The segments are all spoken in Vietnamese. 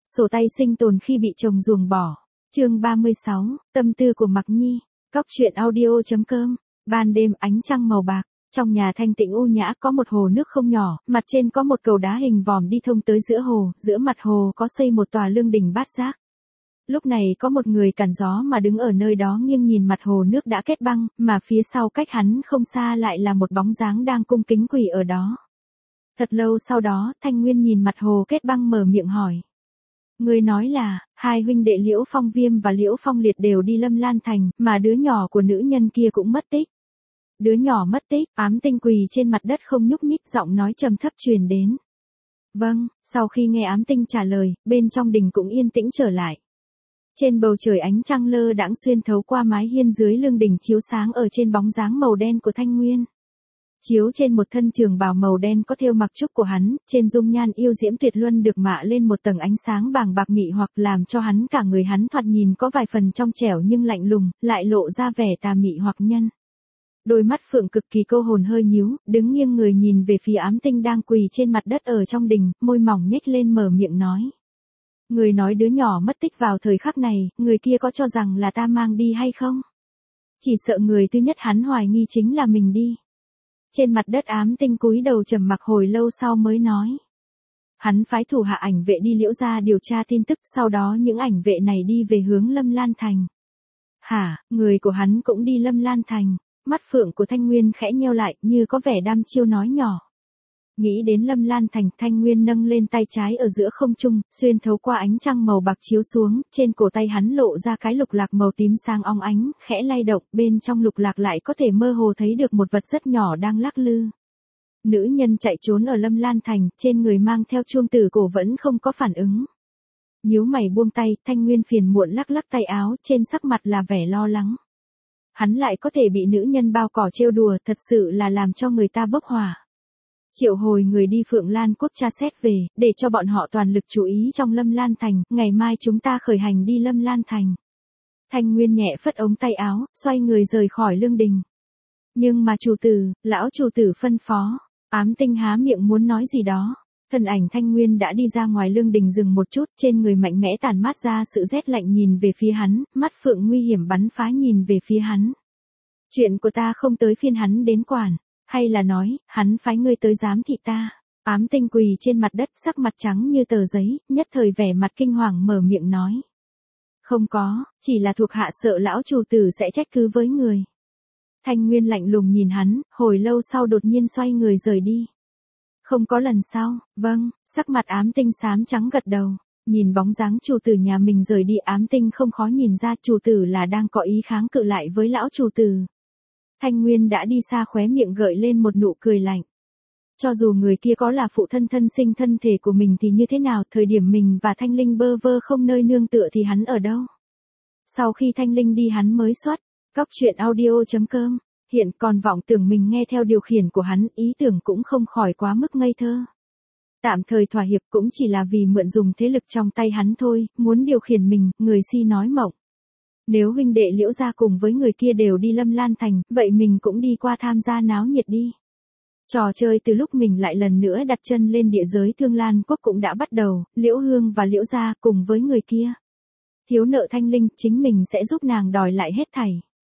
Sổ tay sinh tồn khi bị chồng ruồng bỏ. Chương 36, tâm tư của Mạc Nhi. Cóc truyện audio.com. Ban đêm ánh trăng màu bạc, trong nhà thanh tĩnh u nhã có một hồ nước không nhỏ, mặt trên có một cầu đá hình vòm đi thông tới giữa hồ, giữa mặt hồ có xây một tòa lương đình bát giác. Lúc này có một người cản gió mà đứng ở nơi đó nghiêng nhìn mặt hồ nước đã kết băng, mà phía sau cách hắn không xa lại là một bóng dáng đang cung kính quỳ ở đó. Thật lâu sau đó, Thanh Nguyên nhìn mặt hồ kết băng mở miệng hỏi. Người nói là, hai huynh đệ Liễu Phong Viêm và Liễu Phong Liệt đều đi Lâm Lan Thành, mà đứa nhỏ của nữ nhân kia cũng mất tích. Đứa nhỏ mất tích, Ám Tinh quỳ trên mặt đất không nhúc nhích, giọng nói trầm thấp truyền đến. Vâng, sau khi nghe Ám Tinh trả lời, bên trong đình cũng yên tĩnh trở lại. Trên bầu trời ánh trăng lơ đãng xuyên thấu qua mái hiên dưới lương đình chiếu sáng ở trên bóng dáng màu đen của Thanh Nguyên. Chiếu trên một thân trường bào màu đen có thêu mặc trúc của hắn, trên dung nhan yêu diễm tuyệt luân được mạ lên một tầng ánh sáng bàng bạc mị hoặc làm cho hắn cả người hắn thoạt nhìn có vài phần trong trẻo nhưng lạnh lùng, lại lộ ra vẻ tà mị hoặc nhân. Đôi mắt phượng cực kỳ câu hồn hơi nhíu, đứng nghiêng người nhìn về phía Ám Tinh đang quỳ trên mặt đất ở trong đình, môi mỏng nhếch lên mở miệng nói. Người nói đứa nhỏ mất tích vào thời khắc này, người kia có cho rằng là ta mang đi hay không? Chỉ sợ người thứ nhất hắn hoài nghi chính là mình đi. Trên mặt đất Ám Tinh cúi đầu trầm mặc hồi lâu sau mới nói. Hắn phái thủ hạ ảnh vệ đi Liễu gia điều tra tin tức, sau đó những ảnh vệ này đi về hướng Lâm Lan Thành. Hả, người của hắn cũng đi Lâm Lan Thành. Mắt phượng của Thanh Nguyên khẽ nheo lại như có vẻ đăm chiêu nói nhỏ. Nghĩ đến Lâm Lan Thành, Thanh Nguyên nâng lên tay trái ở giữa không trung, xuyên thấu qua ánh trăng màu bạc chiếu xuống, trên cổ tay hắn lộ ra cái lục lạc màu tím sáng óng ánh, khẽ lay động, bên trong lục lạc lại có thể mơ hồ thấy được một vật rất nhỏ đang lắc lư. Nữ nhân chạy trốn ở Lâm Lan Thành, trên người mang theo chuông tử cổ vẫn không có phản ứng. Nhíu mày buông tay, Thanh Nguyên phiền muộn lắc lắc tay áo, trên sắc mặt là vẻ lo lắng. Hắn lại có thể bị nữ nhân bao cỏ trêu đùa, thật sự là làm cho người ta bốc hỏa. Triệu hồi người đi Phượng Lan Quốc tra xét về, để cho bọn họ toàn lực chú ý trong Lâm Lan Thành, ngày mai chúng ta khởi hành đi Lâm Lan Thành. Thanh Nguyên nhẹ phất ống tay áo, xoay người rời khỏi lương đình. Nhưng mà chủ tử, lão chủ tử phân phó, Ám Tinh há miệng muốn nói gì đó. Thân ảnh Thanh Nguyên đã đi ra ngoài lương đình dừng một chút, trên người mạnh mẽ tản mát ra sự rét lạnh nhìn về phía hắn, mắt phượng nguy hiểm bắn phá nhìn về phía hắn. Chuyện của ta không tới phiên hắn đến quản. Hay là nói, hắn phái ngươi tới giám thị ta. Ám Tinh quỳ trên mặt đất sắc mặt trắng như tờ giấy, nhất thời vẻ mặt kinh hoàng mở miệng nói. Không có, chỉ là thuộc hạ sợ lão chủ tử sẽ trách cứ với người. Thanh Nguyên lạnh lùng nhìn hắn, hồi lâu sau đột nhiên xoay người rời đi. Không có lần sau, vâng, sắc mặt Ám Tinh xám trắng gật đầu. Nhìn bóng dáng chủ tử nhà mình rời đi Ám Tinh không khó nhìn ra chủ tử là đang có ý kháng cự lại với lão chủ tử. Thanh Nguyên đã đi xa khóe miệng gợi lên một nụ cười lạnh. Cho dù người kia có là phụ thân thân sinh thân thể của mình thì như thế nào, thời điểm mình và Thanh Linh bơ vơ không nơi nương tựa thì hắn ở đâu. Sau khi Thanh Linh đi hắn mới xuất, cóc truyện audio.com, hiện còn vọng tưởng mình nghe theo điều khiển của hắn, ý tưởng cũng không khỏi quá mức ngây thơ. Tạm thời thỏa hiệp cũng chỉ là vì mượn dùng thế lực trong tay hắn thôi, muốn điều khiển mình, người si nói mộng. Nếu huynh đệ Liễu gia cùng với người kia đều đi Lâm Lan Thành, vậy mình cũng đi qua tham gia náo nhiệt đi. Trò chơi từ lúc mình lại lần nữa đặt chân lên địa giới Thương Lan Quốc cũng đã bắt đầu, Liễu Hương và Liễu gia cùng với người kia. Thiếu nợ Thanh Linh, chính mình sẽ giúp nàng đòi lại hết thảy.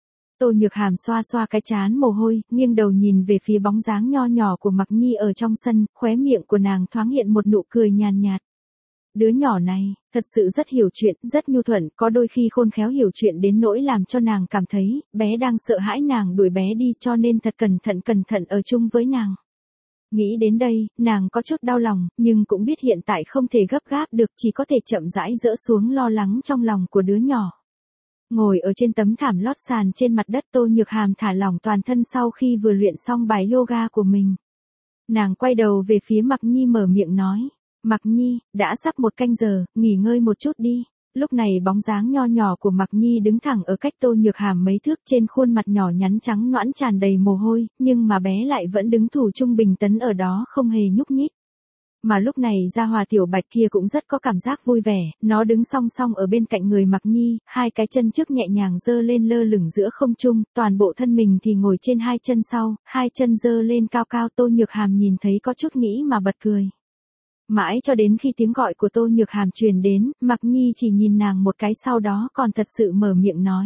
Tô Nhược Hàm xoa xoa cái trán mồ hôi, nghiêng đầu nhìn về phía bóng dáng nho nhỏ của Mạc Nhi ở trong sân, khóe miệng của nàng thoáng hiện một nụ cười nhàn nhạt. Đứa nhỏ này, thật sự rất hiểu chuyện, rất nhu thuận, có đôi khi khôn khéo hiểu chuyện đến nỗi làm cho nàng cảm thấy, bé đang sợ hãi nàng đuổi bé đi cho nên thật cẩn thận ở chung với nàng. Nghĩ đến đây, nàng có chút đau lòng, nhưng cũng biết hiện tại không thể gấp gáp được, chỉ có thể chậm rãi dỡ xuống lo lắng trong lòng của đứa nhỏ. Ngồi ở trên tấm thảm lót sàn trên mặt đất Tô Nhược Hàm thả lỏng toàn thân sau khi vừa luyện xong bài yoga của mình. Nàng quay đầu về phía Mạc Nhi mở miệng nói. Mạc Nhi, đã sắp 1 canh giờ, nghỉ ngơi một chút đi. Lúc này bóng dáng nho nhỏ của Mạc Nhi đứng thẳng ở cách Tô Nhược Hàm mấy thước, trên khuôn mặt nhỏ nhắn trắng nõn tràn đầy mồ hôi, nhưng mà bé lại vẫn đứng thủ trung bình tấn ở đó không hề nhúc nhích. Mà lúc này Gia Hòa tiểu bạch kia cũng rất có cảm giác vui vẻ, nó đứng song song ở bên cạnh người Mạc Nhi, hai cái chân trước nhẹ nhàng giơ lên lơ lửng giữa không trung, toàn bộ thân mình thì ngồi trên hai chân sau, hai chân giơ lên cao cao. Tô Nhược Hàm nhìn thấy có chút nghĩ mà bật cười. Mãi cho đến khi tiếng gọi của Tô Nhược Hàm truyền đến, Mạc Nhi chỉ nhìn nàng một cái sau đó còn thật sự mở miệng nói.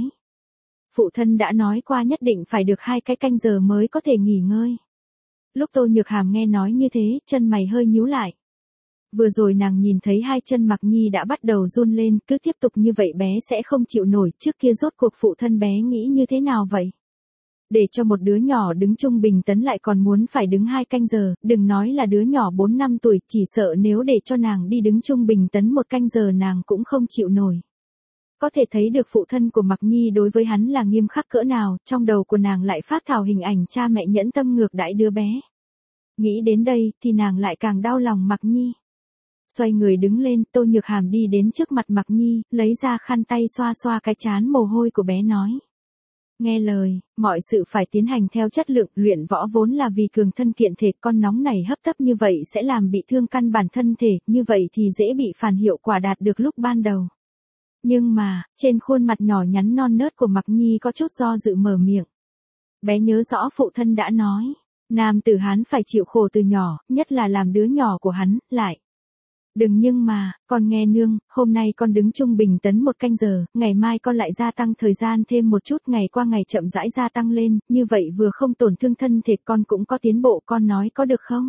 Phụ thân đã nói qua nhất định phải được 2 cái canh giờ mới có thể nghỉ ngơi. Lúc Tô Nhược Hàm nghe nói như thế, chân mày hơi nhíu lại. Vừa rồi nàng nhìn thấy 2 chân Mạc Nhi đã bắt đầu run lên, cứ tiếp tục như vậy bé sẽ không chịu nổi, trước kia rốt cuộc phụ thân bé nghĩ như thế nào vậy? Để cho một đứa nhỏ đứng trung bình tấn lại còn muốn phải đứng 2 canh giờ, đừng nói là đứa nhỏ 4 năm tuổi, chỉ sợ nếu để cho nàng đi đứng trung bình tấn 1 canh giờ nàng cũng không chịu nổi. Có thể thấy được phụ thân của Mạc Nhi đối với hắn là nghiêm khắc cỡ nào, trong đầu của nàng lại phát thảo hình ảnh cha mẹ nhẫn tâm ngược đãi đứa bé. Nghĩ đến đây thì nàng lại càng đau lòng Mạc Nhi. Xoay người đứng lên, Tô Nhược Hàm đi đến trước mặt Mạc Nhi, lấy ra khăn tay xoa xoa cái trán mồ hôi của bé nói. Nghe lời, mọi sự phải tiến hành theo chất lượng, luyện võ vốn là vì cường thân kiện thể, con nóng này hấp tấp như vậy sẽ làm bị thương căn bản thân thể, như vậy thì dễ bị phản hiệu quả đạt được lúc ban đầu. Nhưng mà, trên khuôn mặt nhỏ nhắn non nớt của Mạc Nhi có chút do dự mở miệng. Bé nhớ rõ phụ thân đã nói, nam tử Hán phải chịu khổ từ nhỏ, nhất là làm đứa nhỏ của hắn, lại. Đừng nhưng mà, con nghe nương, hôm nay con đứng trung bình tấn 1 canh giờ, ngày mai con lại gia tăng thời gian thêm một chút, ngày qua ngày chậm rãi gia tăng lên, như vậy vừa không tổn thương thân thể con cũng có tiến bộ, con nói có được không?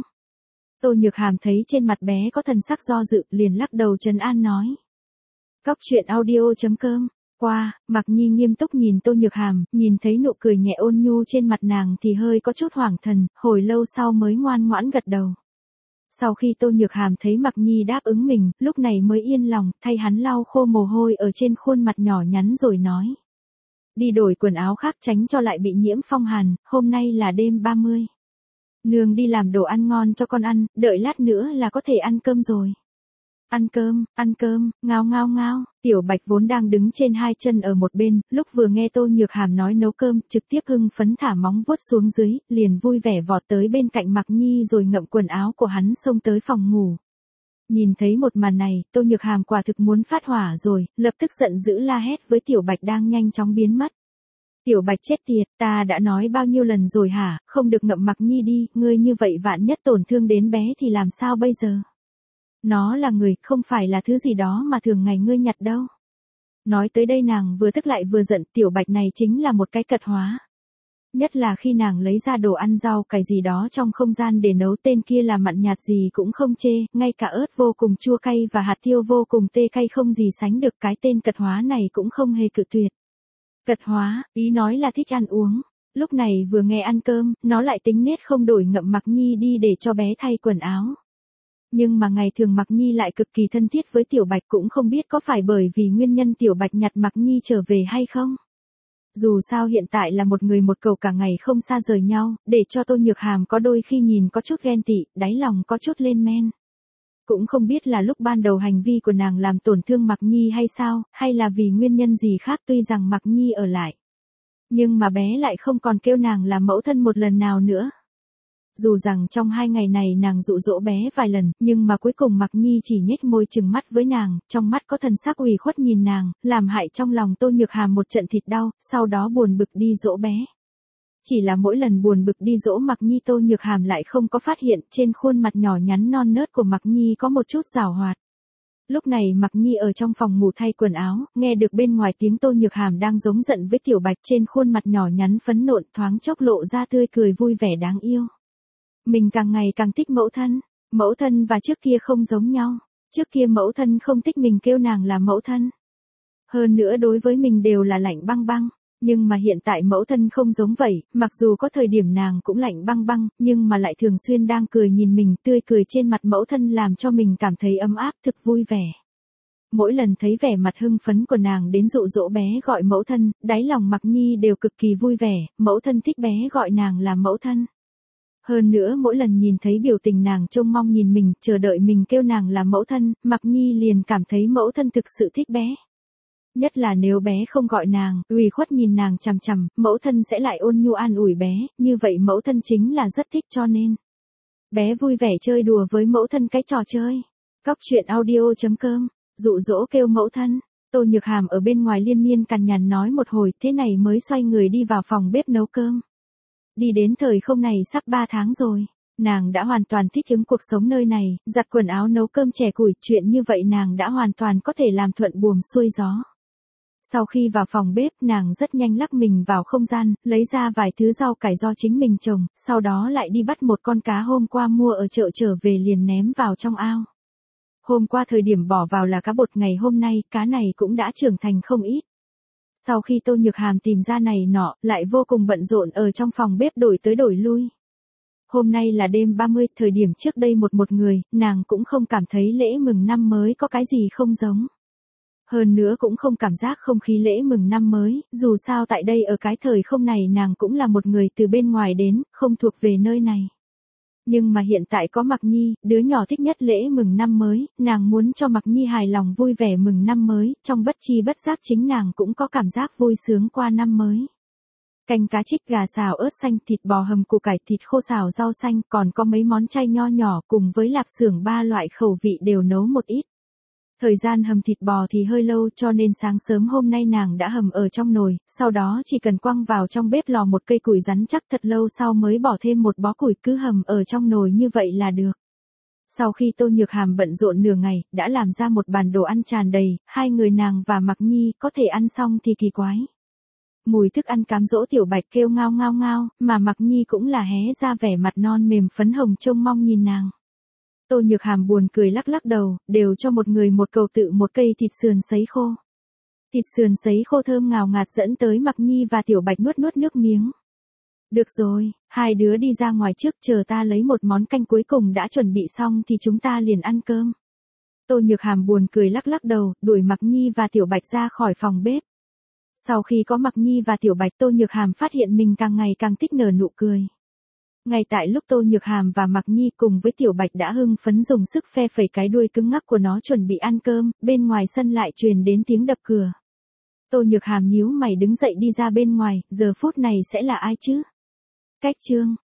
Tô Nhược Hàm thấy trên mặt bé có thần sắc do dự, liền lắc đầu trấn an nói. Cóc truyện audio.com. Qua, Mạc Nhi nghiêm túc nhìn Tô Nhược Hàm, nhìn thấy nụ cười nhẹ ôn nhu trên mặt nàng thì hơi có chút hoảng thần, hồi lâu sau mới ngoan ngoãn gật đầu. Sau khi Tô Nhược Hàm thấy Mạc Nhi đáp ứng mình, lúc này mới yên lòng, thay hắn lau khô mồ hôi ở trên khuôn mặt nhỏ nhắn rồi nói. Đi đổi quần áo khác tránh cho lại bị nhiễm phong hàn, hôm nay là đêm 30. Nương đi làm đồ ăn ngon cho con ăn, đợi lát nữa là có thể ăn cơm rồi. Ăn cơm, ngao ngao ngao, Tiểu Bạch vốn đang đứng trên 2 chân ở một bên, lúc vừa nghe Tô Nhược Hàm nói nấu cơm, trực tiếp hưng phấn thả móng vuốt xuống dưới, liền vui vẻ vọt tới bên cạnh Mạc Nhi rồi ngậm quần áo của hắn xông tới phòng ngủ. Nhìn thấy một màn này, Tô Nhược Hàm quả thực muốn phát hỏa rồi, lập tức giận dữ la hét với Tiểu Bạch đang nhanh chóng biến mất. Tiểu Bạch chết tiệt, ta đã nói bao nhiêu lần rồi hả, không được ngậm Mạc Nhi đi, ngươi như vậy vạn nhất tổn thương đến bé thì làm sao bây giờ? Nó là người, không phải là thứ gì đó mà thường ngày ngươi nhặt đâu. Nói tới đây nàng vừa tức lại vừa giận, Tiểu Bạch này chính là một cái cật hóa. Nhất là khi nàng lấy ra đồ ăn rau cải gì đó trong không gian để nấu, tên kia là mặn nhạt gì cũng không chê, ngay cả ớt vô cùng chua cay và hạt tiêu vô cùng tê cay không gì sánh được, cái tên cật hóa này cũng không hề cự tuyệt. Cật hóa, ý nói là thích ăn uống. Lúc này vừa nghe ăn cơm, nó lại tính nết không đổi ngậm Mạc Nhi đi để cho bé thay quần áo. Nhưng mà ngày thường Mạc Nhi lại cực kỳ thân thiết với Tiểu Bạch, cũng không biết có phải bởi vì nguyên nhân Tiểu Bạch nhặt Mạc Nhi trở về hay không. Dù sao hiện tại là một người một cầu cả ngày không xa rời nhau, để cho Tô Nhược Hàm có đôi khi nhìn có chút ghen tị, đáy lòng có chút lên men. Cũng không biết là lúc ban đầu hành vi của nàng làm tổn thương Mạc Nhi hay sao, hay là vì nguyên nhân gì khác, tuy rằng Mạc Nhi ở lại. Nhưng mà bé lại không còn kêu nàng là mẫu thân một lần nào nữa. Dù rằng trong 2 ngày này nàng dụ dỗ bé vài lần, nhưng mà cuối cùng Mạc Nhi chỉ nhếch môi trừng mắt với nàng, trong mắt có thần sắc ủy khuất nhìn nàng, làm hại trong lòng Tô Nhược Hàm một trận thịt đau, sau đó buồn bực đi dỗ bé. Chỉ là mỗi lần buồn bực đi dỗ Mạc Nhi, Tô Nhược Hàm lại không có phát hiện trên khuôn mặt nhỏ nhắn non nớt của Mạc Nhi có một chút giảo hoạt. Lúc này Mạc Nhi ở trong phòng ngủ thay quần áo, nghe được bên ngoài tiếng Tô Nhược Hàm đang giống giận với Tiểu Bạch, trên khuôn mặt nhỏ nhắn phấn nộn thoáng chốc lộ ra tươi cười vui vẻ đáng yêu. Mình càng ngày càng thích mẫu thân và trước kia không giống nhau, trước kia mẫu thân không thích mình kêu nàng là mẫu thân. Hơn nữa đối với mình đều là lạnh băng băng, nhưng mà hiện tại mẫu thân không giống vậy, mặc dù có thời điểm nàng cũng lạnh băng băng, nhưng mà lại thường xuyên đang cười nhìn mình, tươi cười trên mặt mẫu thân làm cho mình cảm thấy ấm áp, thực vui vẻ. Mỗi lần thấy vẻ mặt hưng phấn của nàng đến dụ dỗ bé gọi mẫu thân, đáy lòng Mạc Nhi đều cực kỳ vui vẻ, mẫu thân thích bé gọi nàng là mẫu thân. Hơn nữa mỗi lần nhìn thấy biểu tình nàng trông mong nhìn mình, chờ đợi mình kêu nàng là mẫu thân, Mạc Nhi liền cảm thấy mẫu thân thực sự thích bé. Nhất là nếu bé không gọi nàng, ủy khuất nhìn nàng chằm chằm, mẫu thân sẽ lại ôn nhu an ủi bé, như vậy mẫu thân chính là rất thích, cho nên bé vui vẻ chơi đùa với mẫu thân cái trò chơi. Cóc truyện audio.com, dụ dỗ kêu mẫu thân. Tô Nhược Hàm ở bên ngoài liên miên cằn nhằn nói một hồi, thế này mới xoay người đi vào phòng bếp nấu cơm. Đi đến thời không này sắp 3 tháng rồi. Nàng đã hoàn toàn thích ứng cuộc sống nơi này, giặt quần áo nấu cơm chè củi, chuyện như vậy nàng đã hoàn toàn có thể làm thuận buồm xuôi gió. Sau khi vào phòng bếp, nàng rất nhanh lắc mình vào không gian, lấy ra vài thứ rau cải do chính mình trồng, sau đó lại đi bắt một con cá hôm qua mua ở chợ trở về liền ném vào trong ao. Hôm qua thời điểm bỏ vào là cá bột, ngày hôm nay, cá này cũng đã trưởng thành không ít. Sau khi Tô Nhược Hàm tìm ra này nọ, lại vô cùng bận rộn ở trong phòng bếp đổi tới đổi lui. Hôm nay là đêm 30, thời điểm trước đây một người, nàng cũng không cảm thấy lễ mừng năm mới có cái gì không giống. Hơn nữa cũng không cảm giác không khí lễ mừng năm mới, dù sao tại đây ở cái thời không này nàng cũng là một người từ bên ngoài đến, không thuộc về nơi này. Nhưng mà hiện tại có Mạc Nhi, đứa nhỏ thích nhất lễ mừng năm mới, nàng muốn cho Mạc Nhi hài lòng vui vẻ mừng năm mới, trong bất chi bất giác chính nàng cũng có cảm giác vui sướng qua năm mới. Canh cá trích, gà xào ớt xanh, thịt bò hầm củ cải, thịt khô xào rau xanh, còn có mấy món chay nho nhỏ cùng với lạp xưởng 3 loại khẩu vị đều nấu một ít. Thời gian hầm thịt bò thì hơi lâu cho nên sáng sớm hôm nay nàng đã hầm ở trong nồi, sau đó chỉ cần quăng vào trong bếp lò một cây củi rắn chắc thật lâu sau mới bỏ thêm một bó củi cứ hầm ở trong nồi như vậy là được. Sau khi Tô Nhược Hàm bận rộn nửa ngày, đã làm ra một bàn đồ ăn tràn đầy, hai người nàng và Mạc Nhi có thể ăn xong thì kỳ quái. Mùi thức ăn cám dỗ Tiểu Bạch kêu ngao ngao ngao, mà Mạc Nhi cũng là hé ra vẻ mặt non mềm phấn hồng trông mong nhìn nàng. Tô Nhược Hàm buồn cười lắc lắc đầu, đều cho một người một cầu tự một cây thịt sườn sấy khô. Thịt sườn sấy khô thơm ngào ngạt dẫn tới Mạc Nhi và Tiểu Bạch nuốt nuốt nước miếng. Được rồi, hai đứa đi ra ngoài trước, chờ ta lấy một món canh cuối cùng đã chuẩn bị xong thì chúng ta liền ăn cơm. Tô Nhược Hàm buồn cười lắc lắc đầu, đuổi Mạc Nhi và Tiểu Bạch ra khỏi phòng bếp. Sau khi có Mạc Nhi và Tiểu Bạch, Tô Nhược Hàm phát hiện mình càng ngày càng thích nở nụ cười. Ngay tại lúc Tô Nhược Hàm và Mạc Nhi cùng với Tiểu Bạch đã hưng phấn dùng sức phe phẩy cái đuôi cứng ngắc của nó chuẩn bị ăn cơm, bên ngoài sân lại truyền đến tiếng đập cửa. Tô Nhược Hàm nhíu mày đứng dậy đi ra bên ngoài, giờ phút này sẽ là ai chứ? Cách chương